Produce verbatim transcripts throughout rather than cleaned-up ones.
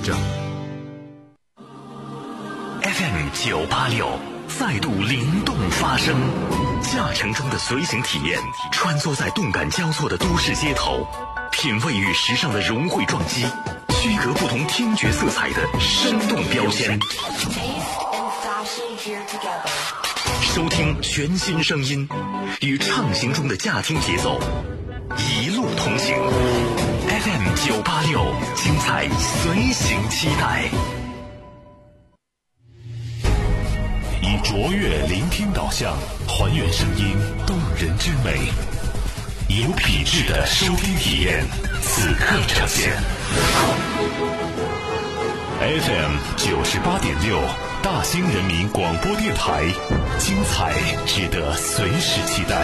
着。 F M 九八六再度灵动发声，驾乘中的随行体验，穿梭在动感交错的都市街头，品味与时尚的融汇撞击，区隔不同听觉色彩的生动标签。收听全新声音，与畅行中的驾听节奏，一路同行。F M 九八六，精彩随行期待。 以卓越聆听导向，还原声音动人之美，有品质的收听体验，此刻呈现。F M 九十八点六，大兴人民广播电台，精彩值得随时期待。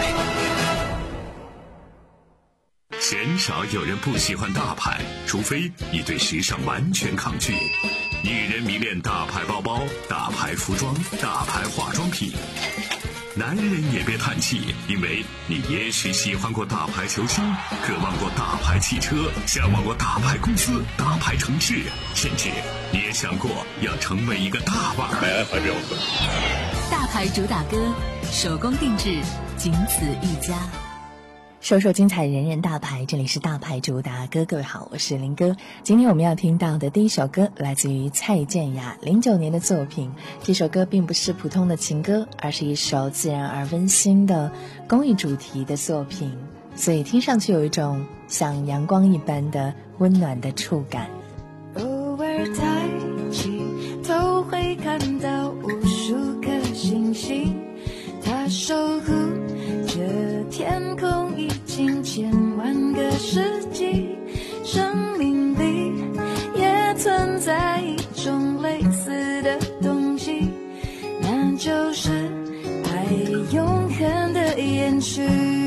鲜少有人不喜欢大牌，除非你对时尚完全抗拒。女人迷恋大牌包包、大牌服装、大牌化妆品。男人也别叹气，因为你也许喜欢过大牌球星，渴望过大牌汽车，向往过大牌公司、大牌城市，甚至你也想过要成为一个大腕儿。 大牌主打歌，手工定制，仅此一家。 首首精彩人人大牌，这里是大牌主打歌。各位好，我是林哥。今天我们要听到的第一首歌来自于蔡健雅零九年的作品。这首歌并不是普通的情歌，而是一首自然而温馨的公益主题的作品，所以听上去有一种像阳光一般的温暖的触感。 偶尔抬起头会看到无数颗星星，它守护着天空已经千万个世纪，生命里也存在一种类似的东西，那就是爱永恒的延续。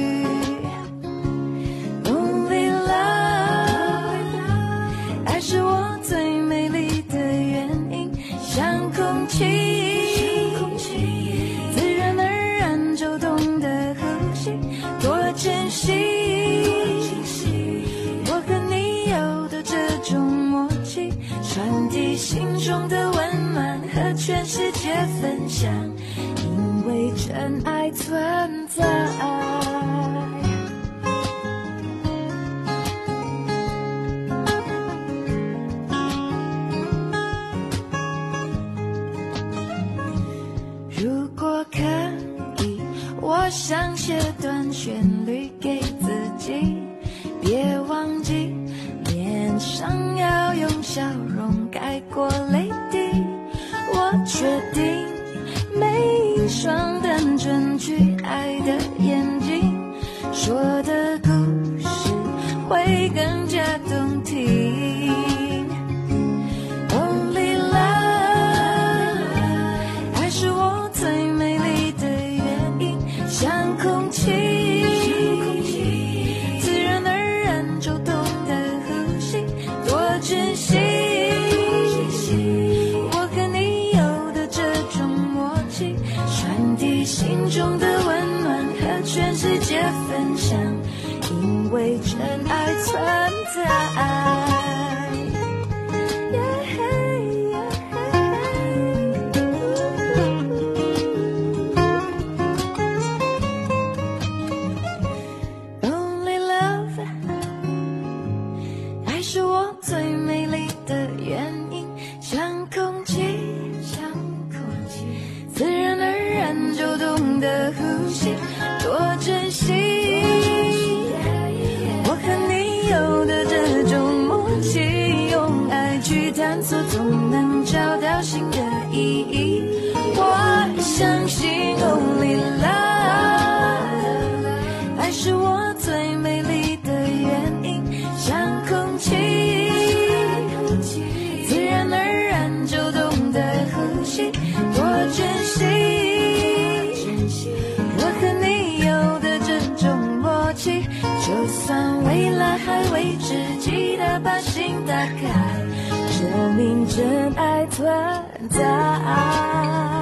Only love， 爱是我最美丽的原因，像空气珍惜，我和你有的这种默契，传递心中的温暖和全世界分享，因为真爱存在。如果可以，我想写段旋律给自己，别忘记脸上要用笑容盖过泪滴。我决定每一双单纯去爱的眼睛，说的故事会更加动听。Only love， 爱是我最美丽的原因，像空气，自然而然就懂得呼吸，多珍惜我和你有的这种默契，传递心中的温暖和全世界分享，因为真爱存在。探索总能找到新的意义，我相信 Only love， 爱是我最美丽的原因，像空气，自然而然就懂得呼吸，多珍惜我和你有的这种默契，就算未来还未知，记得把心打开，证明真爱存在。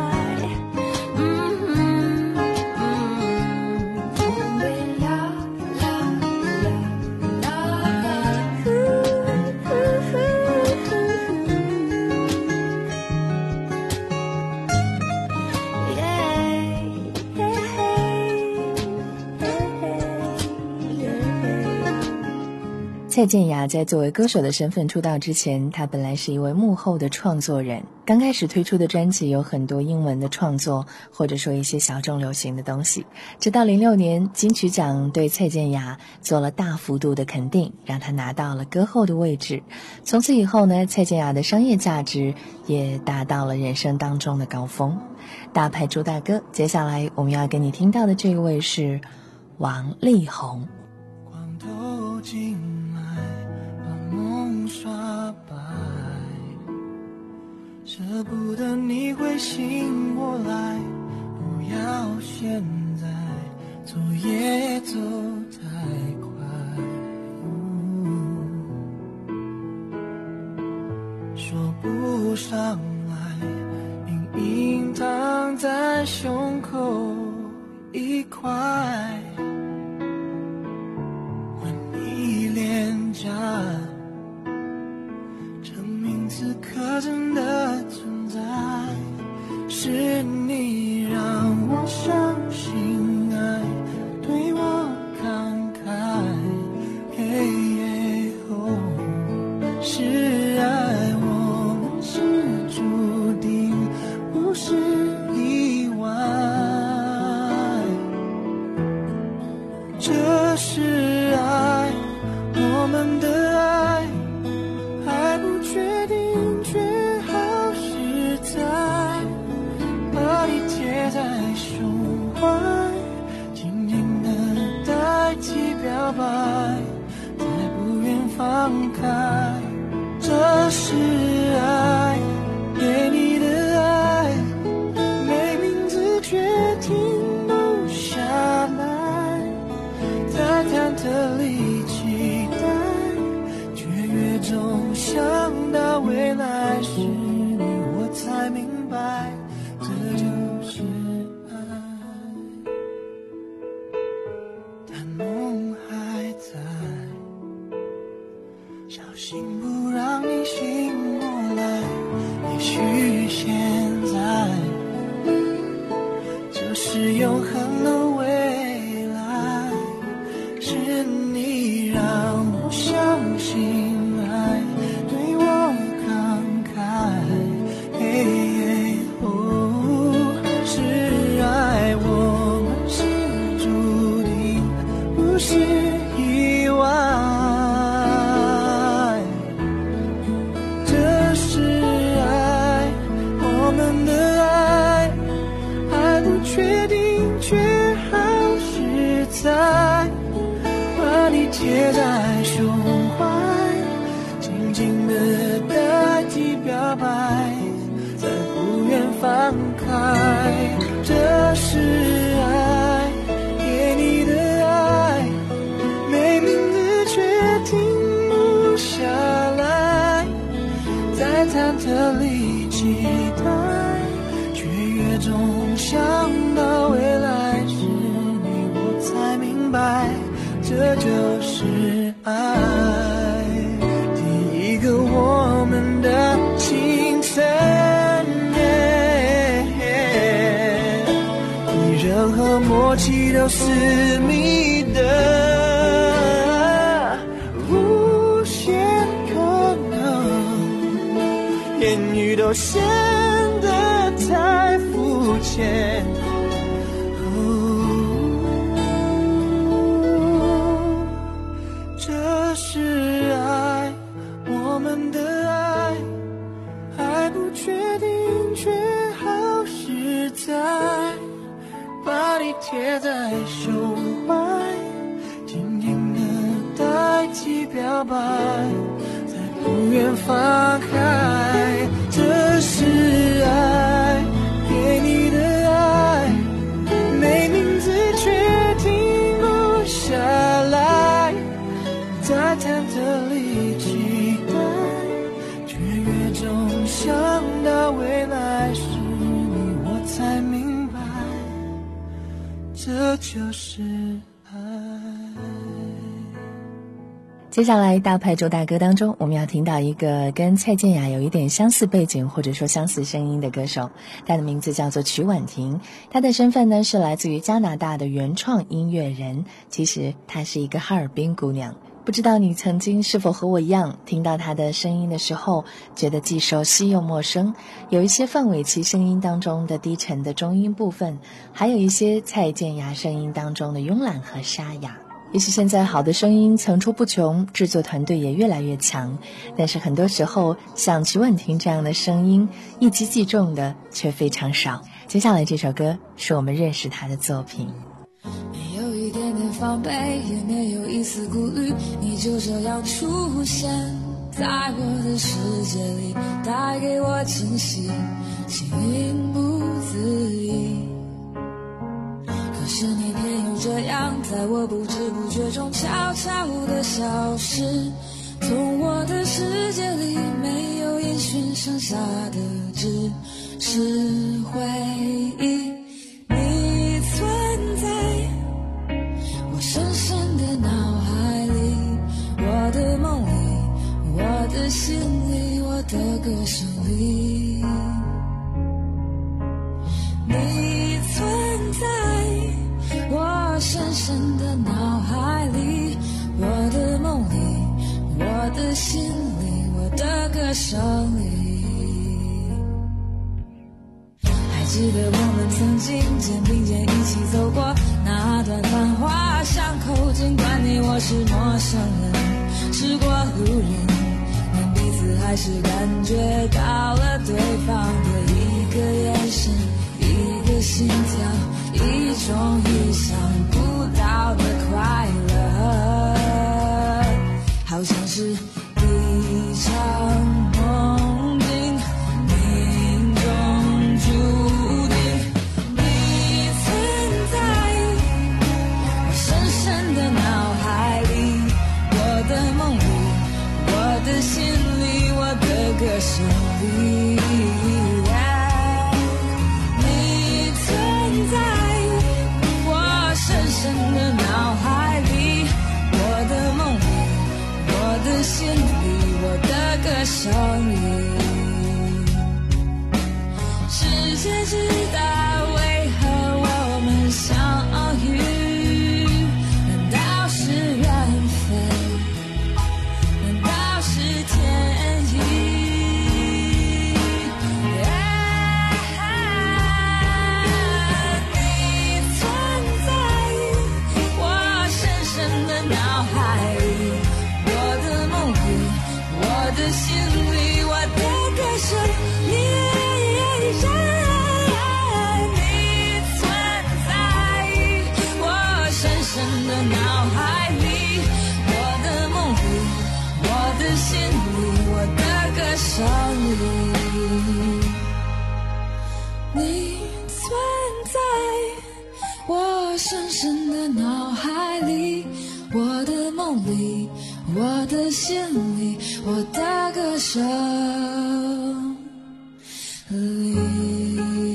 蔡健雅在作为歌手的身份出道之前，她本来是一位幕后的创作人。刚开始推出的专辑有很多英文的创作，或者说一些小众流行的东西。直到零六年，金曲奖对蔡健雅做了大幅度的肯定，让她拿到了歌后的位置。从此以后呢，蔡健雅的商业价值也达到了人生当中的高峰。大牌主打歌，接下来我们要跟你听到的这一位是王力宏。 光透进来，把梦刷白，舍不得你会醒过来，不要现在，走也走太快，嗯、说不上来，隐隐躺在胸口一块，吻你脸颊，证明此刻真的存在，是你让我相信爱，对我慷慨，嘿耶哦，是爱，我们是注定，不是意外，这是爱，我们的爱还不确定，却好实在，把你贴在胸怀，紧紧的代替表白，再不愿放开，这是爱，给你的爱，没名字却停不下来，在忐忑里期待，却越总想到未来是你，我才明白，这就是爱。但梦还在，小心不让你醒过来，也许现在就是永恒的未来，是你让我相信爱，对我慷慨，嘿耶哦，是爱，我们是注定，不是意外，这是爱，我们的爱还不确定，却好实在，把你贴在胸怀，紧紧的代替表白，再不愿放开，这是爱，给你的爱，没名字却停不下来，在忐忑里期待，却越总想到未来是你，我才明白，这就是爱。第一个我们的清晨，比任何默契都私密的无限可能，言语都显得太肤浅，这是爱，我们的爱还不确定，却好实在，把你贴在胸怀，紧紧的代替表白，再不愿放开，这是爱，给你的爱，没名字却停不下来，在忐忑里期待，却越总想到未来是你，我才明白，这就是爱。 接下来大牌主打歌当中，我们要听到一个跟蔡健雅有一点相似背景或者说相似声音的歌手，她的名字叫做曲婉婷。她的身份呢是来自于加拿大的原创音乐人，其实她是一个哈尔滨姑娘。 不知道你曾经是否和我一样，听到他的声音的时候，觉得既熟悉又陌生，有一些范玮琪声音当中的低沉的中音部分，还有一些蔡健雅声音当中的慵懒和沙哑。也许现在好的声音层出不穷，制作团队也越来越强，但是很多时候像曲婉婷这样的声音一击即中的却非常少。接下来这首歌是我们认识他的作品。 没有一点点防备，也没有一丝顾虑，你就这样出现在我的世界里，带给我惊喜，情不自已。可是你偏又这样，在我不知不觉中悄悄地消失，从我的世界里没有音讯，剩下的只是回忆。你存在我深深的脑海里，我的梦里，我的心里，我的歌声里。你存在我深深的脑海里，我的梦里，我的心里，我的歌声里。还记得我们曾经肩并肩一起走过那段繁华巷口，尽管你我是陌生人，是过路人，但彼此还是感觉到了对方的一个眼神，一个心跳，一种意想不到的快乐，好像是一场梦境，命中注定。你存在我深深的脑海里，我的梦里，我的心里，我的歌声里。深的脑海里，我的梦里，我的心里，我的歌声里。世界知道为何我们相遇，难道是缘分？难道是天意？脑海里，我的梦里，我的心里，我的歌声里。你存在我深深的脑海里，我的梦里，我的心里，我的歌声里。你存在我深深的脑海里，我的梦里，我的心里，我的歌声里。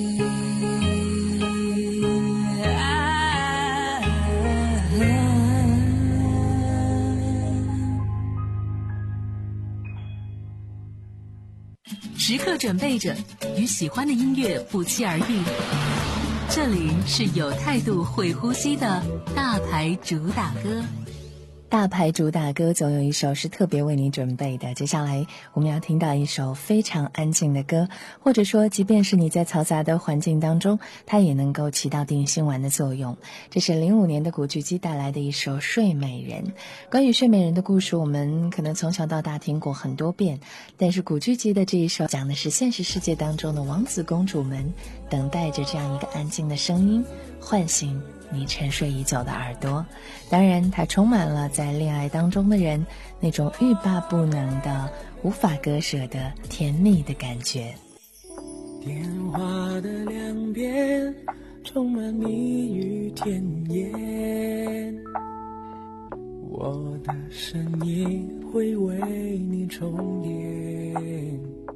时刻准备着与喜欢的音乐不期而遇，这里是有态度会呼吸的大牌主打歌。 大牌主打歌总有一首是特别为你准备的，接下来我们要听到一首非常安静的歌，或者说即便是你在嘈杂的环境当中，它也能够起到定心丸的作用。这是零五年的古巨基带来的一首《睡美人》。关于睡美人的故事，我们可能从小到大听过很多遍，但是古巨基的这一首讲的是现实世界当中的王子公主们等待着这样一个安静的声音，唤醒你沉睡已久的耳朵。当然它充满了在恋爱当中的人那种欲罢不能的无法割舍的甜蜜的感觉。 电话的两边充满蜜语甜言，我的声音会为你充电。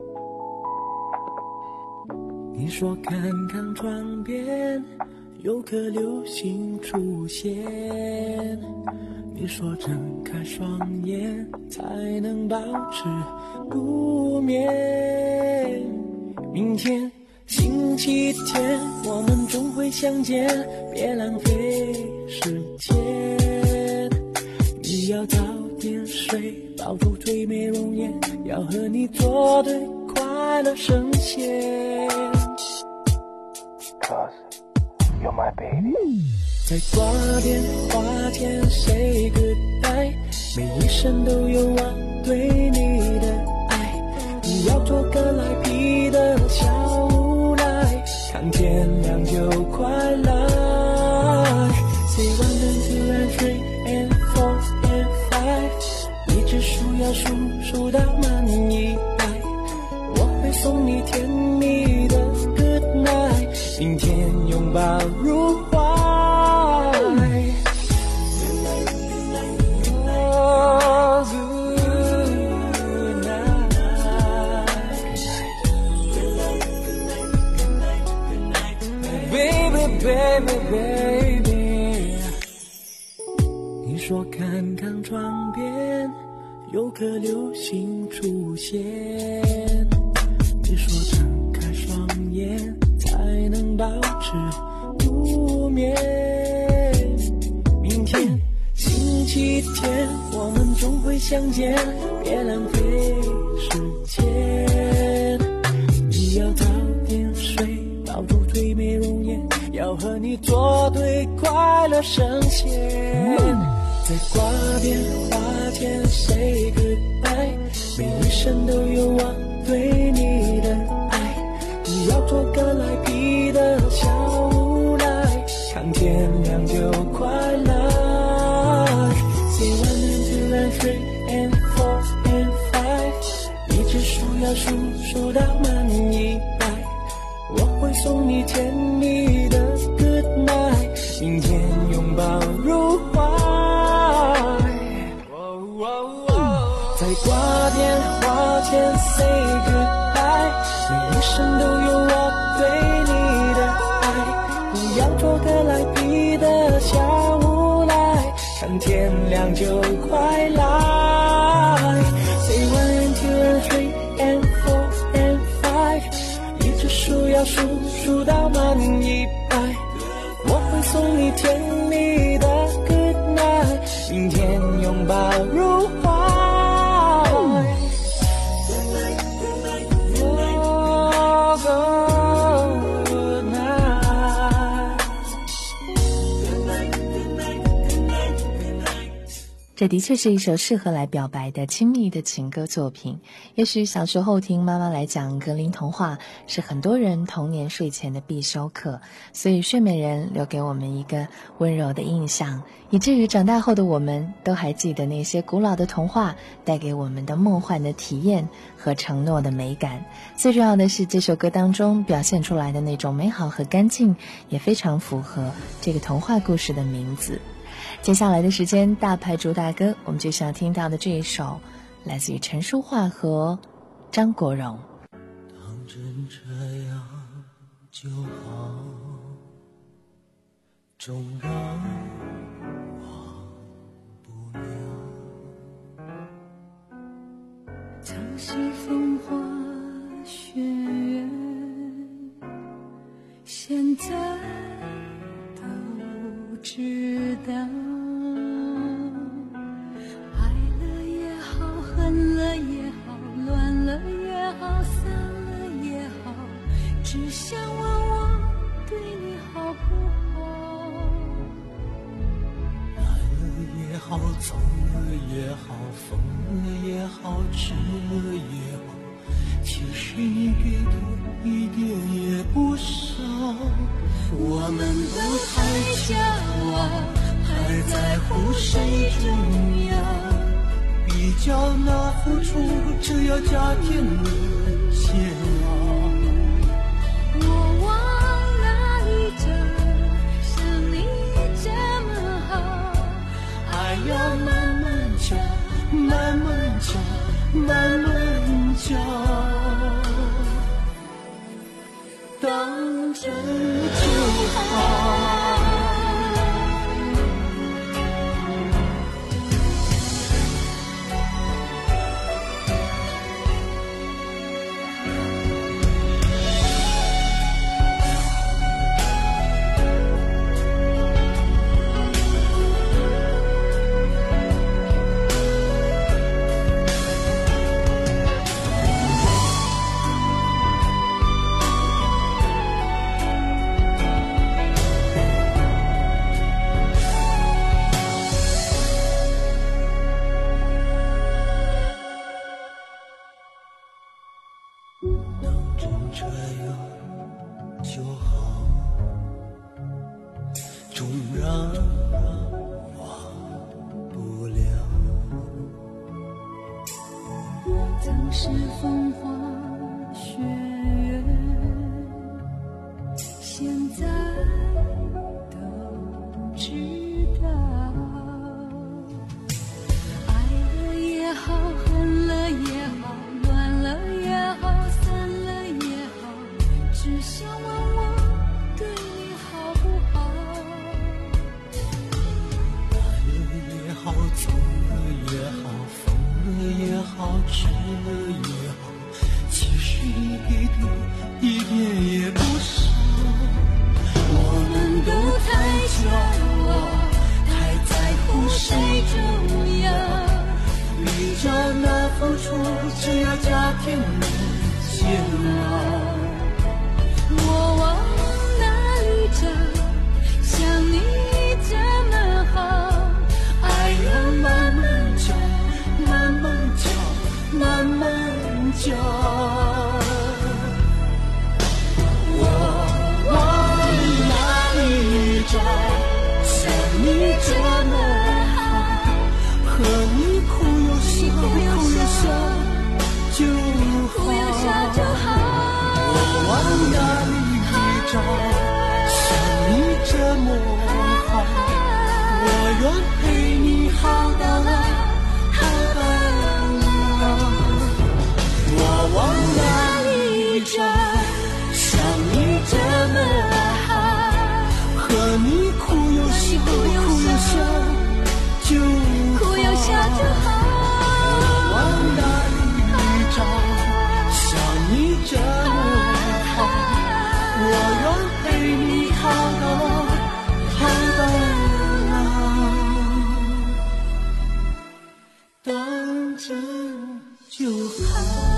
你说看看窗边有颗流星出现，你说睁开双眼才能保持不眠。明天星期天我们终会相见，别浪费时间。你要早点点睡，抱住最美容颜，要和你作对，快乐神仙。 Cause you're my baby。 在挂电话前 say goodbye， 每一声都有我对你的爱，你要做个来皮的小无赖，看天亮就快来。 Say one and two and three and four and five， 一直数要数数到满一百，我会送你甜蜜的 good night， 明天拥抱入怀。 Baby, baby， 你说看看窗边有颗流星出现，你说睁开双眼才能保持不眠。明天星期天我们终会相见，别浪费时间。你要早点睡，抱住最美容颜，要和你作对，快乐神仙。在挂电话前 say goodbye， 每一声都有我对你的爱，你要做个来皮的小无赖，看天亮就快来。Say one and two and three and four and five， 一直数要数数到满一百，我会送你甜蜜的 good night， 明天拥抱入怀。在挂电话前 say goodbye， 每一声都有我对你的爱，不要做个来皮的小无赖，看天亮就快来。Say one and two and three and four and five， 一直数要数数到满一百，我会送你甜蜜的 good night， 明天拥抱入怀。 这的确是一首适合来表白的亲密的情歌作品。也许小时候听妈妈来讲格林童话是很多人童年睡前的必修课，所以睡美人留给我们一个温柔的印象，以至于长大后的我们都还记得那些古老的童话带给我们的梦幻的体验和承诺的美感。最重要的是，这首歌当中表现出来的那种美好和干净也非常符合这个童话故事的名字。接下来的时间，大牌主打歌我们就想听到的这一首来自于陈淑桦和张国荣。 当真这样就好，纵然忘不了曾西风花雪月，现在都知道，爱了也好，恨了也好，乱了也好，散了也好，只想问我对你好不好。 来了也好，走了也好，疯了也好，吃了也好，其实你给的一点也不少。我们都太骄傲，还在乎谁重要，比较那付出，只要加添了煎熬。 我往哪里找，像你这么好， 爱要慢慢教，慢慢教，慢慢教，当真就好。 能真这样就好，纵然忘不了。 当时风花雪月，现在都知道。爱了也好，恨了也好，乱了也好，散了也好，只想问我对你好不好。 爱了也好，走了也好，疯了也好，吃了也好，其实一点一点也不少。我们都太骄傲，太在乎谁重要，比较那付出，只要加添了煎熬。 我往哪里找，像你这么好？ 爱要慢慢教，慢慢教，慢慢教。我往哪里找，像你这么好？和你哭又笑，哭又笑就好。 哭又笑就好。 我往哪里找，像你这么好？我愿陪你好到老，好到老。我往哪里找，像你这么好？和你哭又笑，哭又笑就好。 哭又笑就好。 我往哪里找，像你这么好？我愿陪你好到老，好到老，当真就好。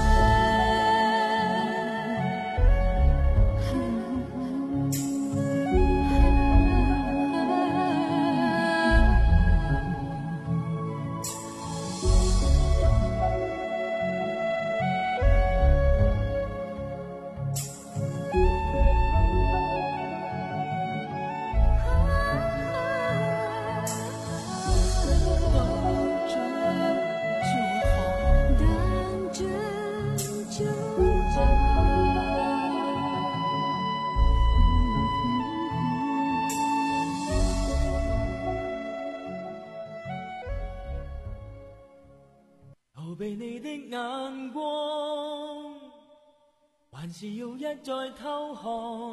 逃避你的眼光，還是要一再偷看，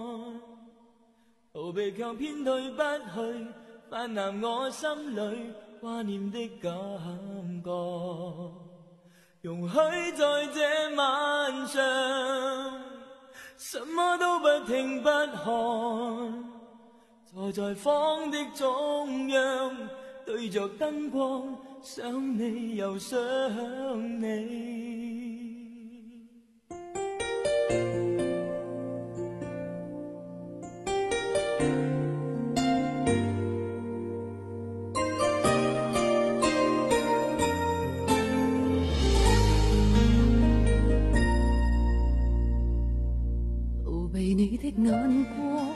逃避卻偏退不去，泛濫我心裏掛念的感覺。容許在這晚上，什麼都不聽不看，坐在房的中央，對着燈光，想你又想你。 逃避你的眼光，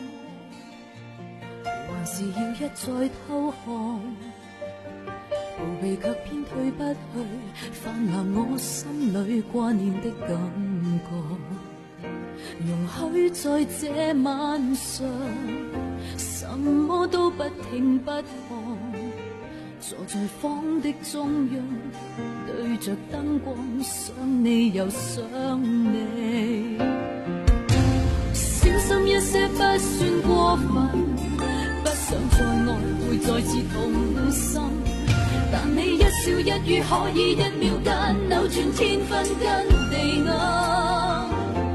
還是要一再偷看，逃避卻偏退不去，泛濫我心裏掛念的感覺。容許在這晚上，什麼都不聽不看，坐在房的中央，對着燈光，想你又想你。小心一些不算過分，不想再愛會再次痛心，但你一笑一語可以一秒間扭轉天昏跟地暗。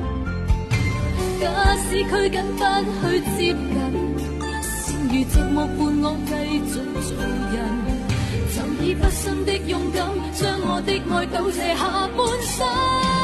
假使拘謹不去接近，先如寂寞伴我繼續做人，尋以不生的勇敢，將我的愛道謝下半生。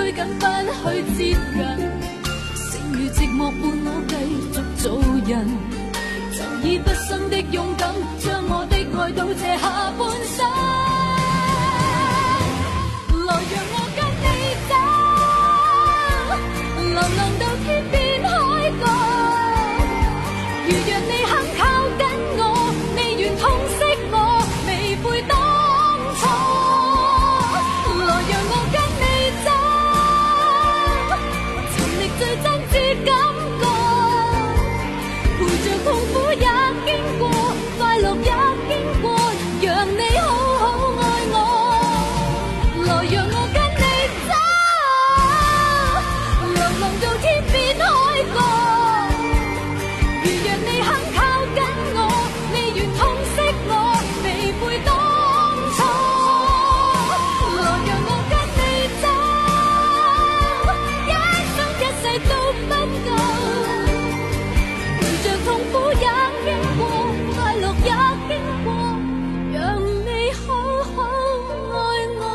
推緊不去接近，剩餘寂寞伴我繼續做人，就以畢生的勇敢，將我的愛賭這下半生。來讓我跟你走，流浪到天邊海角，如若你肯靠緊我，你願痛惜我，未悔當初。來讓我跟你走，尋覓最真摯感覺，陪着痛苦也經過，快樂也經過，讓你好好愛我。來讓我跟你走，流浪到天邊海角，如若你肯靠緊我，你願痛惜我，未悔當初。來讓我跟你走，一生一世都不夠，陪着痛苦也經過，快樂也經過，讓你好好愛我。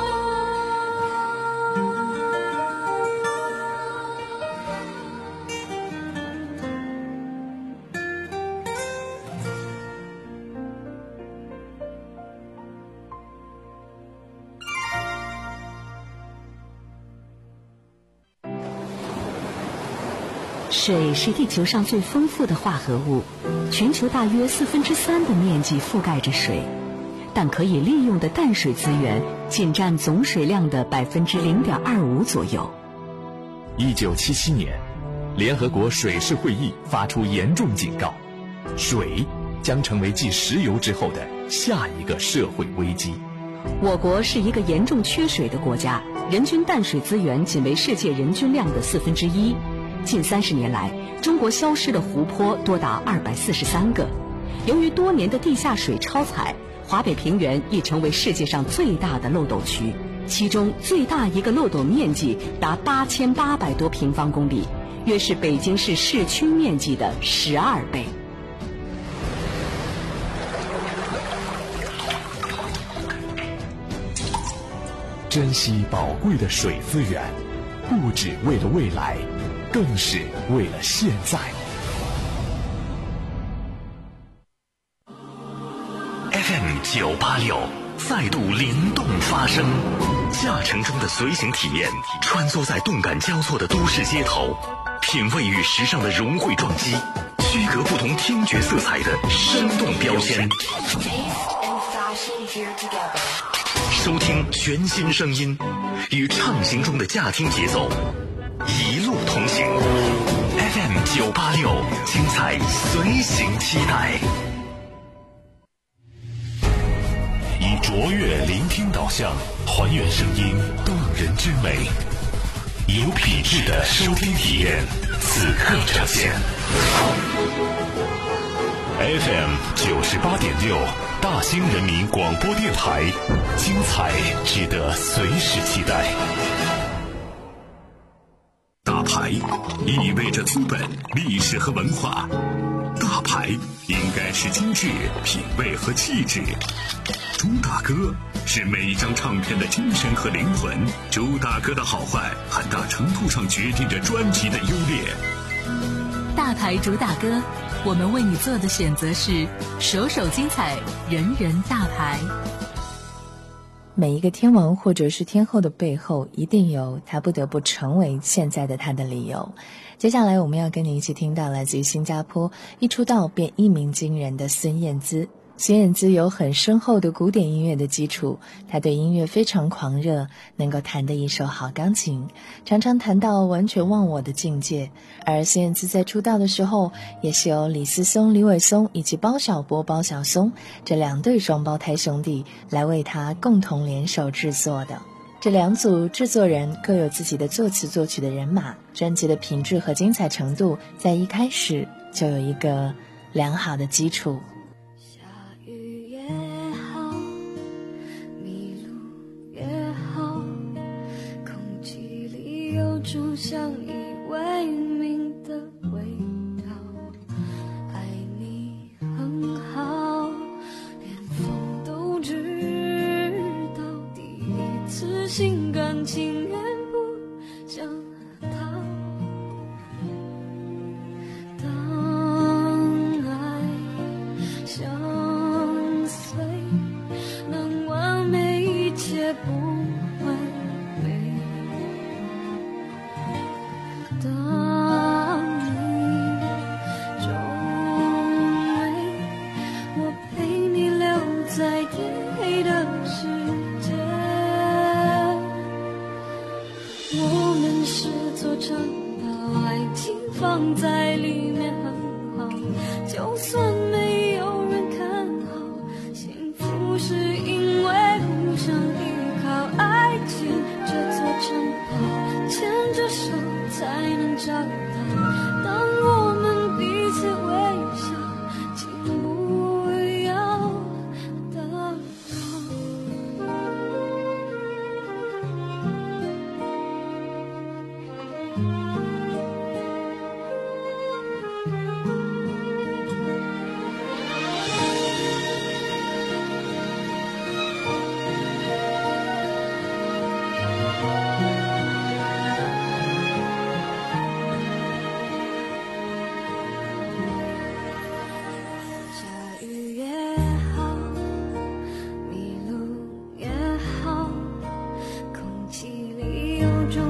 水是地球上最丰富的化合物，全球大约四分之三的面积覆盖着水，但可以利用的淡水资源仅占总水量的百分之零点二五左右。 一九七七年，联合国水事会议发出严重警告，水将成为继石油之后的下一个社会危机。 我国是一个严重缺水的国家，人均淡水资源仅为世界人均量的四分之一。近三十年来，中国消失的湖泊多达二百四十三个。由于多年的地下水超采，华北平原已成为世界上最大的漏斗区，其中最大一个漏斗面积达八千八百多平方公里，约是北京市市区面积的十二倍。 珍惜宝贵的水资源，不只为了未来，更是为了现在。 F M 九八六再度灵动发声，驾乘中的随行体验，穿梭在动感交错的都市街头，品味与时尚的融汇撞击，区隔不同听觉色彩的生动标签。收听全新声音，与畅行中的驾听节奏，一路同行。F M 九八六，精彩随行期待。 以卓越聆听导向，还原声音动人之美，有品质的收听体验，此刻呈现。F M 九十八点六，大兴人民广播电台，精彩值得随时期待。 大牌意味着资本、历史和文化，大牌应该是精致、品味和气质。朱大哥是每一张唱片的精神和灵魂，朱大哥的好坏很大程度上决定着专辑的优劣。 大牌主打歌，我们为你做的选择是首首精彩，人人大牌。 每一个天王或者是天后的背后，一定有他不得不成为现在的他的理由。接下来我们要跟你一起听到来自于新加坡一出道便一鸣惊人的孙燕姿。孙燕姿有很深厚的古典音乐的基础，她对音乐非常狂热，能够弹得一手好钢琴，常常弹到完全忘我的境界。而孙燕姿在出道的时候，也是由李思松、李伟松以及包小柏、包小松这两对双胞胎兄弟来为她共同联手制作的。这两组制作人各有自己的作词作曲的人马，专辑的品质和精彩程度在一开始就有一个良好的基础。 出相依为命的味道，爱你很好，连风都知道，第一次心甘情愿不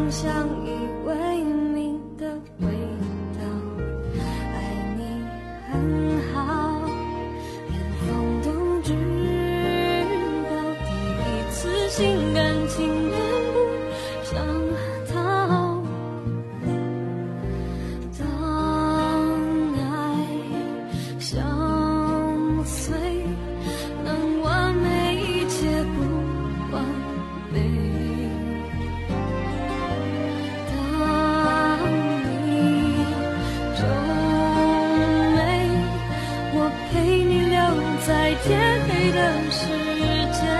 像依为命的味道，爱你很好，连风都知道，第一次心甘情愿不想逃。当爱相随，能完美一切不完美。当你皱眉，我陪你留在天黑的世界。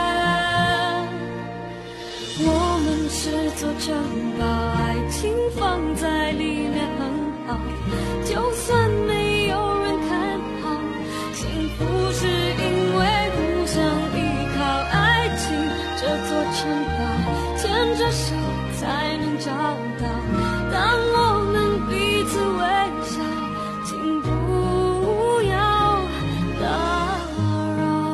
我们是座城堡，爱情放在里面很好，就算没有人看好，幸福是因为互相依靠。爱情这座城堡，牵着手才能找到。当我们彼此微笑，请不要打扰。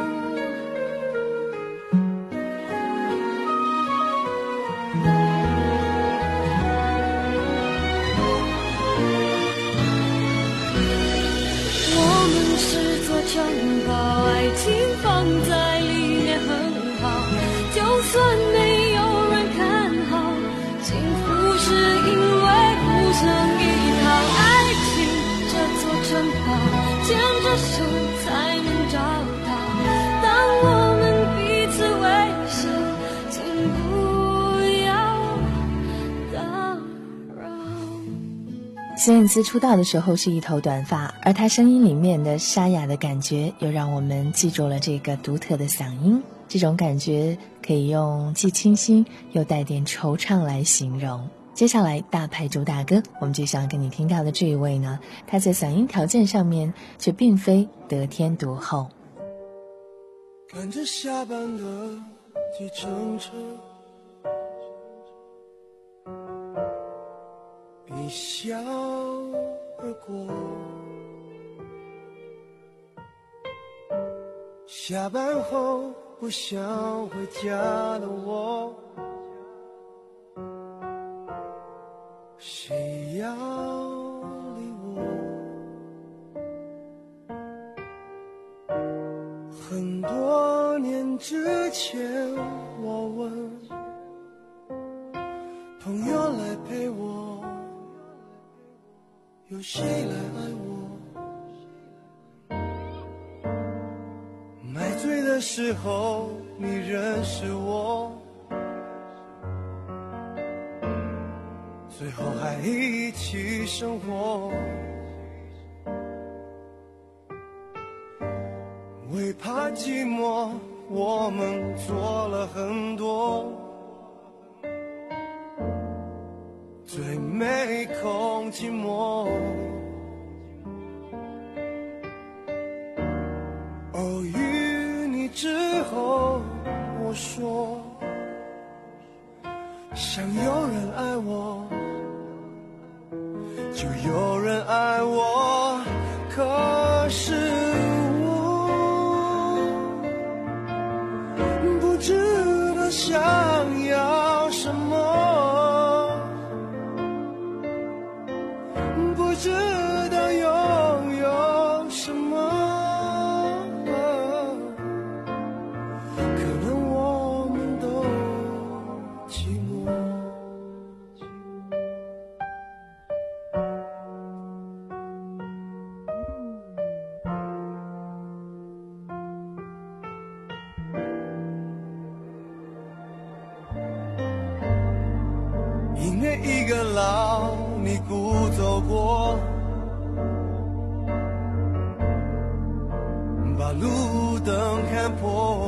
我们是座城堡，爱情放在里面很好，就算没有人看好，幸福是因为互相依靠。爱情这座城堡，牵着手才能找到。当我们彼此微笑，请不要打扰。 孙燕姿出道的时候是一头短发，而她声音里面的沙哑的感觉又让我们记住了这个独特的嗓音。这种感觉可以用既清新又带点惆怅来形容。接下来大牌主打歌，我们就想跟你听到的这一位呢，他在嗓音条件上面却并非得天独厚。 赶着下班的计程车，一笑而过，下班后不想回家的我，谁要理我？很多年之前我问朋友来陪我，有谁来爱我？买醉的时候你认识我，最后还一起生活。为怕寂寞，我们做了很多，最没空寂寞。偶遇你之后，我说想有人爱我，就有人爱我。可是不知道想要什么，不知道拥有什么，可能我们都寂寞。因为一个老你孤走过，把路灯看破，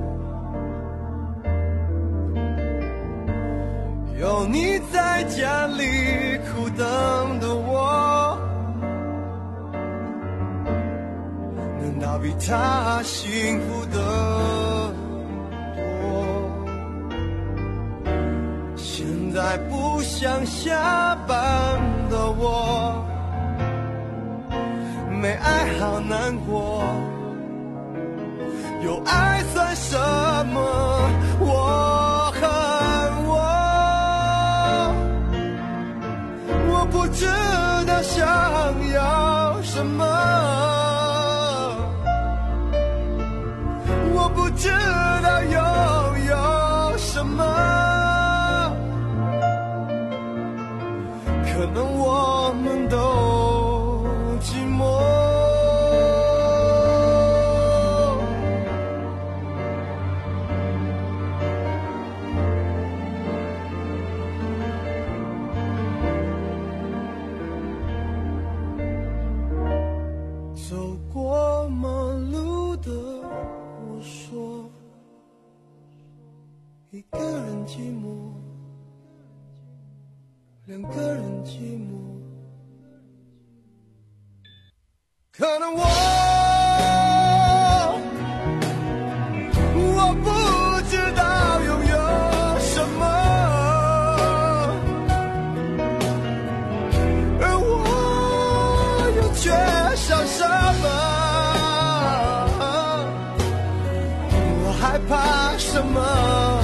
有你在家里苦等的我，能到比他幸福的现在不想下班的我，没爱好难过，有爱算什么？我恨我。 一个人寂寞，两个人寂寞，可能我我不知道拥有什么，而我又缺少什么，我害怕什么，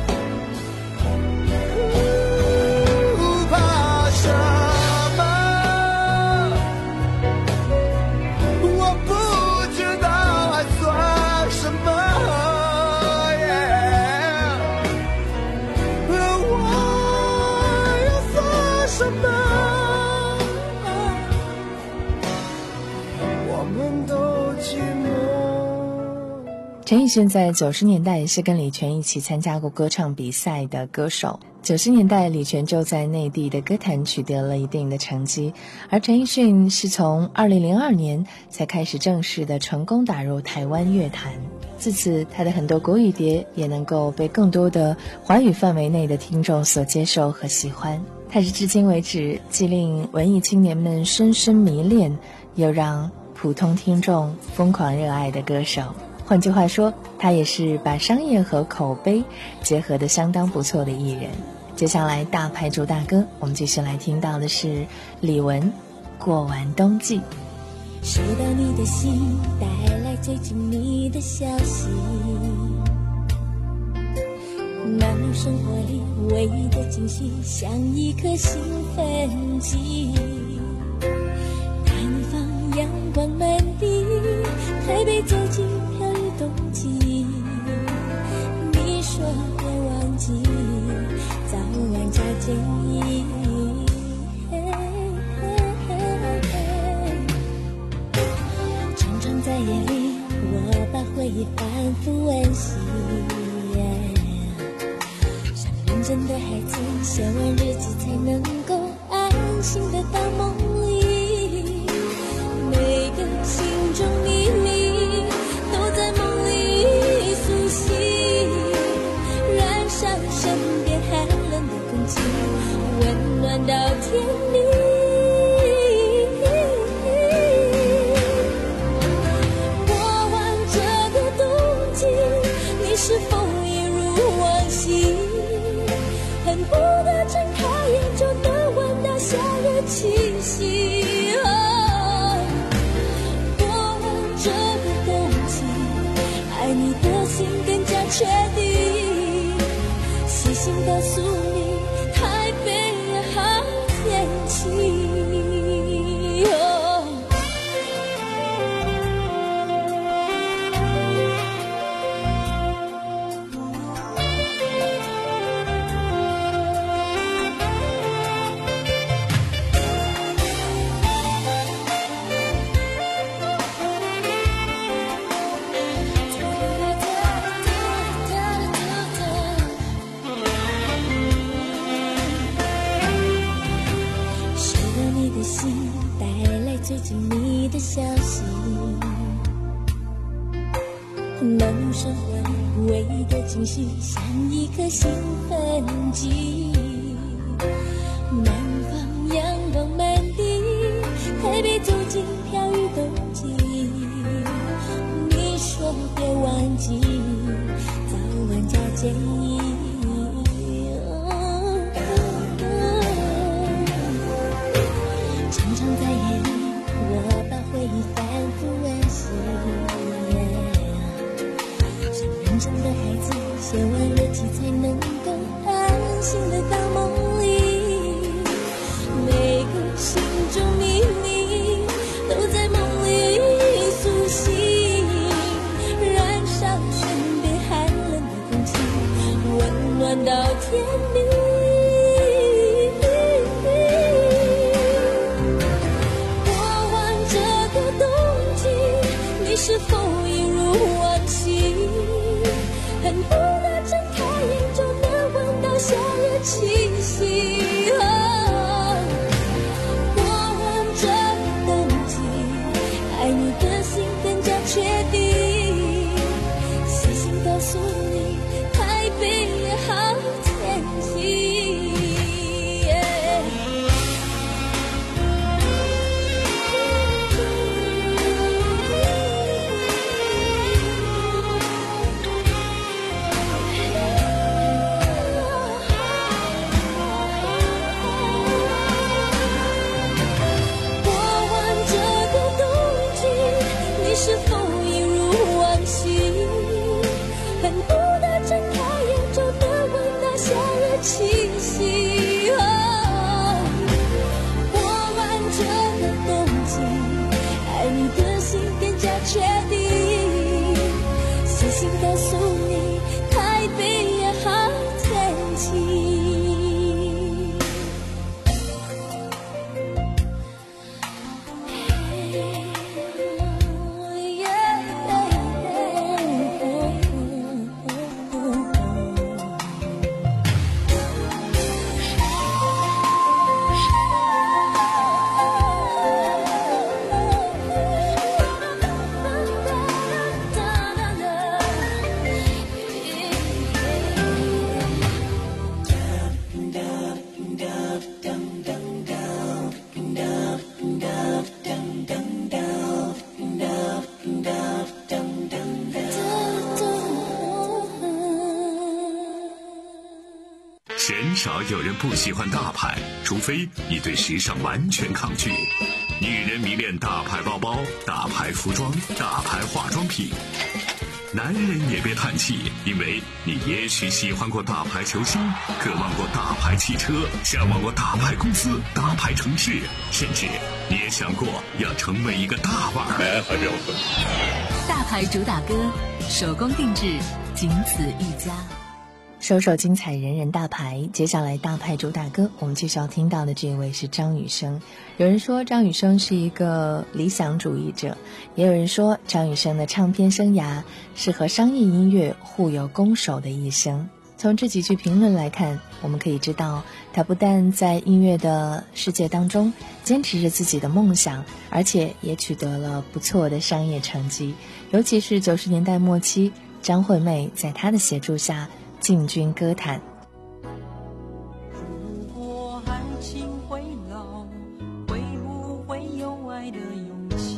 陈奕迅在九十年代是跟李泉一起参加过歌唱比赛的歌手。九十年代，李泉就在内地的歌坛取得了一定的成绩，而陈奕迅是从二零零二年才开始正式的成功打入台湾乐坛。自此，他的很多国语碟也能够被更多的华语范围内的听众所接受和喜欢。他是至今为止既令文艺青年们深深迷恋，又让普通听众疯狂热爱的歌手。换句话说，他也是把商业和口碑结合得相当不错的艺人。接下来大牌主打歌，我们继续来听到的是李玟《过完冬季》。 收到你的信，带来最近你的消息，忙碌生活里唯一的惊喜，像一颗兴奋剂，大你放阳光满地，台北走进飘雨冬季，你说别忘记早晚加建议，常常在夜里我把回忆反复温习，像认真的孩子写完日记才能够安心的到梦里，每个心中秘密都在梦里苏醒，燃烧身边寒冷的空气，温暖到天明。过完这个冬季，你是否一如往昔，恨不得睁开眼就能闻到夏日气息。哦，过完这个冬季，爱你的心更加确定，细心告诉你台北好天气。最近你的消息，忙碌生活里唯一的惊喜，像一颗兴奋剂，南方阳光满地，台北走进飘雨冬季，你说别忘记早晚加建议，常常在夜里我把回忆反复温习，像认真的孩子写完日记才能够安心的到梦里，每个心中秘密都在梦里苏醒，燃烧身边寒冷的空气，温暖到天明。是否一如往昔，恨不得睁开眼就能闻到夏日气息。哦，过完这个冬季，爱你的心更加确定，细心告诉你台北也好鲜少有人不喜欢大牌，除非你对时尚完全抗拒。女人迷恋大牌包包、大牌服装、大牌化妆品。男人也别叹气，因为你也许喜欢过大牌球星，渴望过大牌汽车，向往过大牌公司、大牌城市，甚至你也想过要成为一个大腕儿。 大牌主打歌，手工定制，仅此一家。 首首精彩，人人大牌。接下来大牌主打歌，我们继续要听到的这一位是张雨生。有人说张雨生是一个理想主义者，也有人说张雨生的唱片生涯是和商业音乐互有攻守的一生。从这几句评论来看，我们可以知道他不但在音乐的世界当中坚持着自己的梦想，而且也取得了不错的商业成绩。尤其是九十年代末期，张惠妹在他的协助下进军歌坛。 如果爱情会老，会不会有爱的勇气？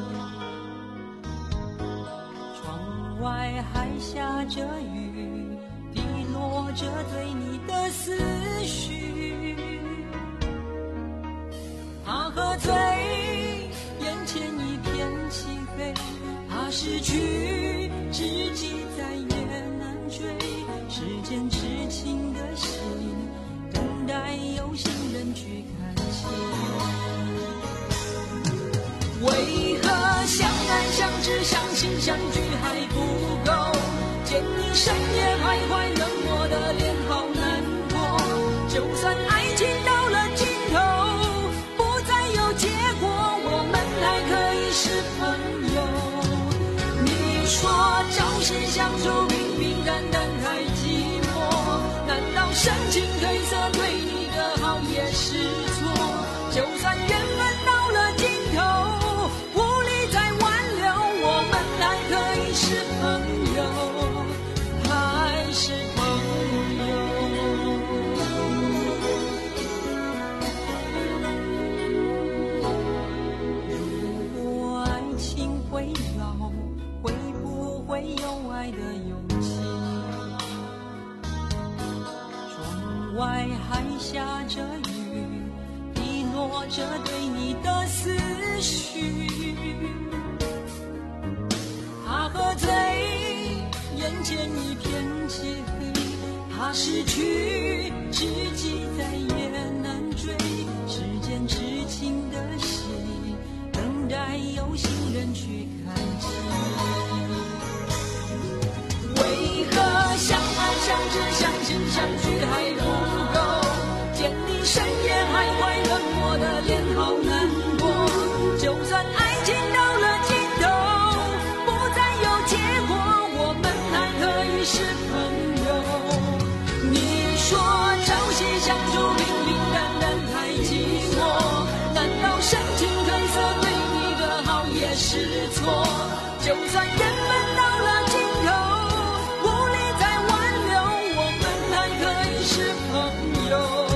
窗外还下着雨，滴落着对你的思绪。怕喝醉，眼前一片漆黑，怕失去，知己再也难追。时间痴情的心，等待有心人去看清。为何相爱相知相信相聚还不够？见你深夜徘徊，冷漠的脸好难过。就算爱情到了尽头，不再有结果，我们还可以是朋友。你说朝夕相处，平平淡淡太寂寞，难道深情褪色对你的好也是错？就算缘分到了尽头，无力再挽留，我们还可以是朋友，还是朋友。如果爱情会老，会不会有爱的勇气？窗外还下着雨，滴落着对你的思绪。怕喝醉，眼前一片漆黑，怕失去，知己再也难追。时间痴情的心，等待有心人去看清。为何相爱相知相信相聚还不够？见你深夜徘徊，冷漠的脸好难过。就算爱情到了尽头，不再有结果，我们还可以是朋友。你说朝夕相处，平平淡淡太寂寞，难道深情褪色对你的好也是错？就算缘分到了尽头，无力再挽留，我们还可以是朋友。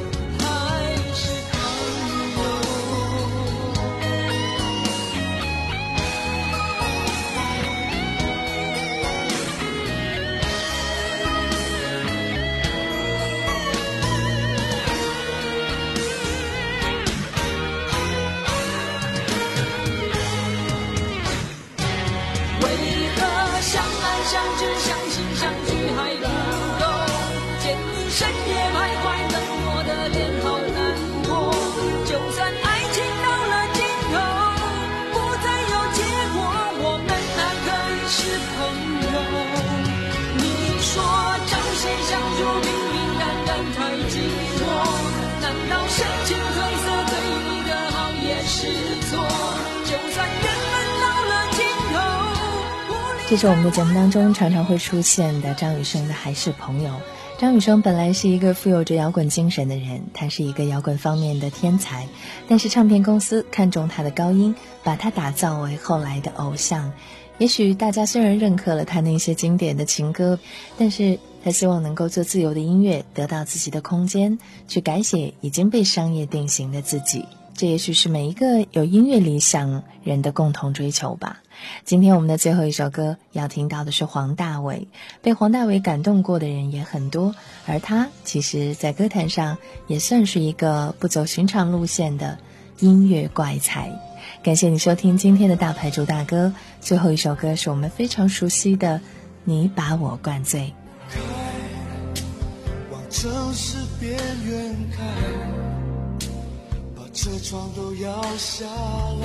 相知相信相聚还不够，见你深夜徘徊，冷漠的脸好难过。就算爱情到了尽头，不再有结果，我们还可以是朋友。你说朝夕相处，平平淡淡太寂寞，难道深情褪色对你的好也是错？就算缘分到了尽头， 这是我们的节目当中常常会出现的张雨生的还是朋友。张雨生本来是一个富有着摇滚精神的人，他是一个摇滚方面的天才，但是唱片公司看中他的高音，把他打造为后来的偶像。也许大家虽然认可了他那些经典的情歌，但是他希望能够做自由的音乐，得到自己的空间，去改写已经被商业定型的自己。 这也许是每一个有音乐理想人的共同追求吧。今天我们的最后一首歌要听到的是黄大炜，被黄大炜感动过的人也很多，而他其实在歌坛上也算是一个不走寻常路线的音乐怪才。感谢你收听今天的大牌主打歌，最后一首歌是我们非常熟悉的《你把我灌醉》。 开，往城市边缘开，把车窗都摇下来，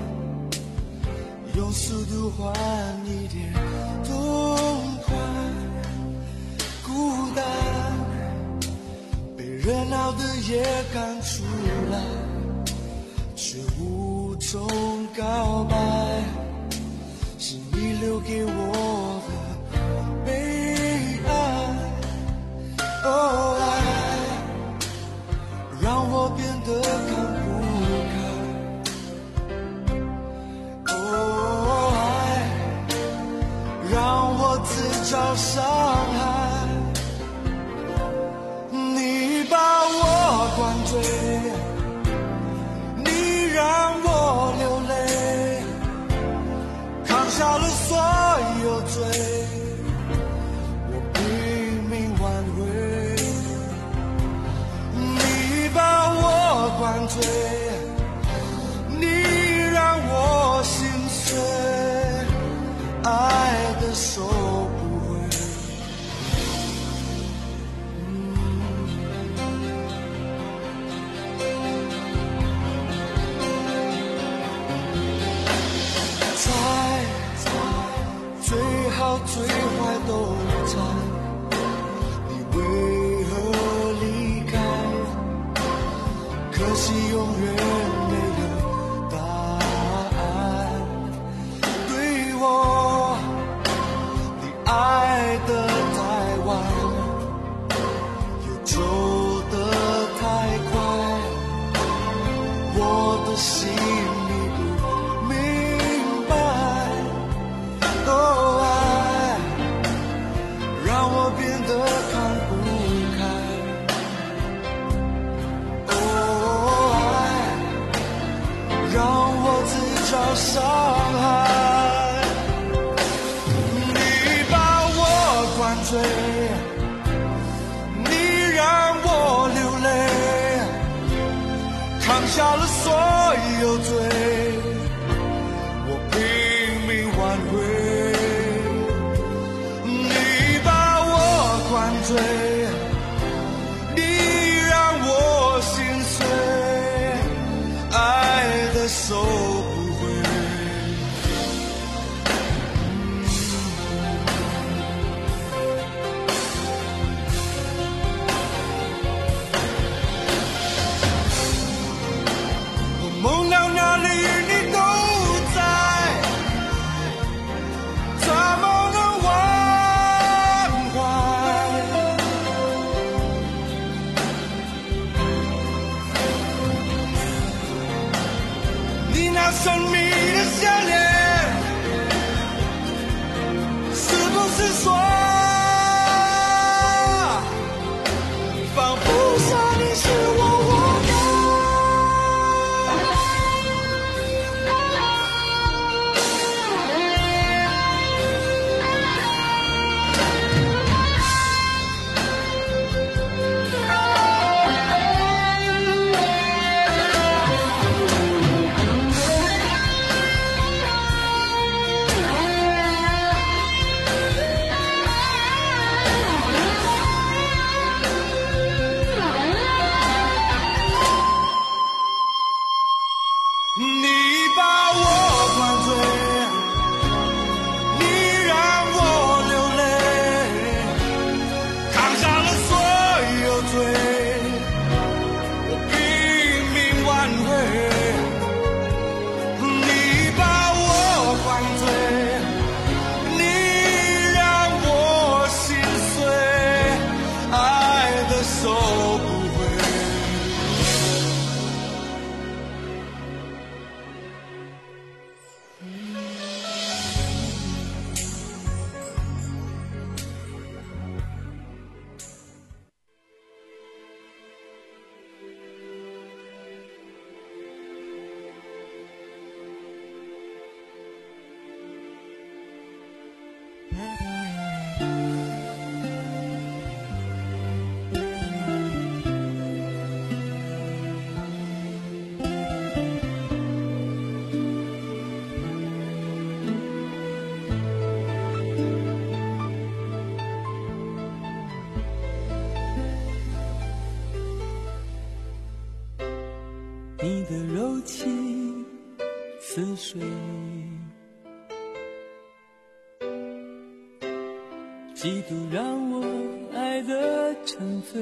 用速度换一点痛快。孤单被热闹的夜赶出来，却无从告白，是你留给我的悲哀。哦，爱让我变得看不开，哦，爱让我自找伤害。你把我灌醉，你让我流泪，扛下了所有罪，我拼命挽回。你把我灌醉，你让我心碎，爱的收不回。最好最坏都在，你为何离开？可惜永远没有答案。对我，你爱得太晚，又走得太快，我的心你不明白。哦，爱让我变得看不开，哦，爱让我自找伤害。你把我灌醉，你让我流泪，扛下了所有罪，我拼命挽回。灌醉，你让我心碎，爱的收不回。我梦到哪里你都在，怎么能忘怀？ 睡，嫉妒让我爱得沉醉，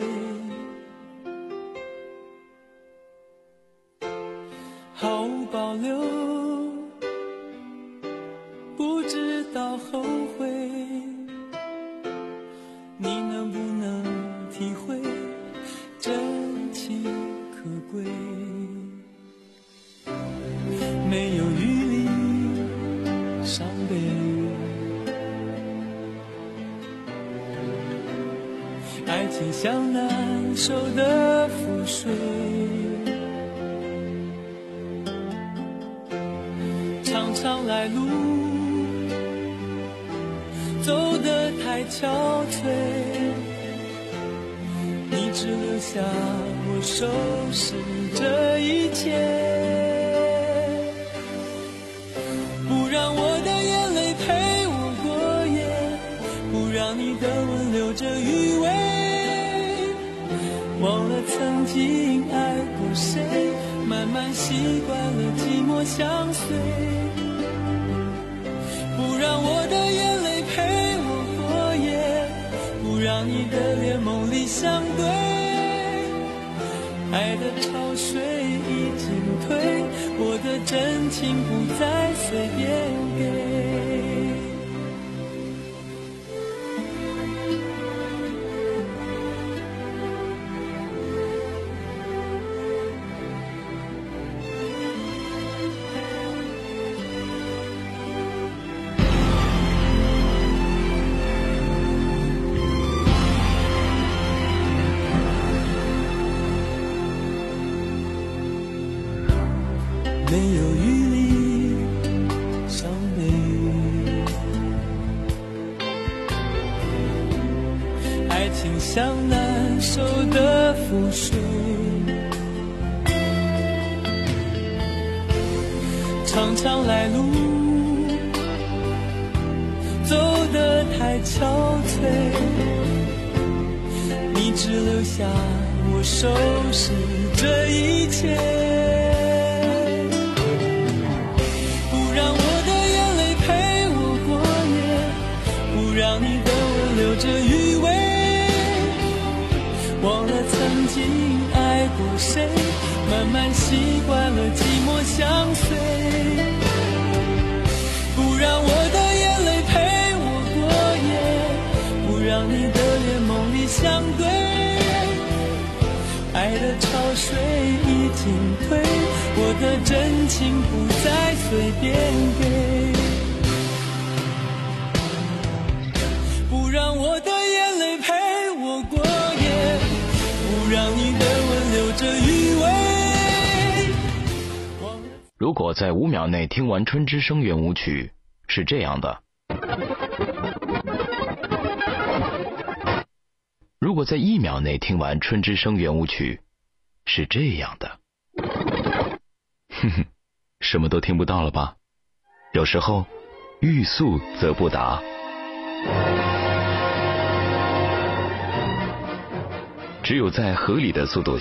毫无保留，不知道后悔，你能不能体会真情可贵？没有余力伤悲，爱情像难受的覆水，常常来路走得太憔悴，你只留下我收拾这一切，不让我的眼泪陪我过夜，不让你的吻留着余味，忘了曾经爱过谁，慢慢习惯了寂寞相随，不让我的眼泪陪我过夜，不让你的脸梦里相对，爱的潮水已经退，我的真情不再随便给。没有余力伤悲，爱情像难受的覆水，常常来路走得太憔悴，你只留下我收拾这一切，让你的吻留着余味，忘了曾经爱过谁，慢慢习惯了寂寞相随，不让我的眼泪陪我过夜，不让你的脸梦里相对，爱的潮水已经退，我的真情不再随便给，让我的眼泪陪我过夜，不让你的吻留着余味。 如果在五秒内听完《春之声》圆舞曲是这样的，如果在一秒内听完《春之声》圆舞曲是这样的，哼哼，什么都听不到了吧？有时候欲速则不达。只有在合理的速度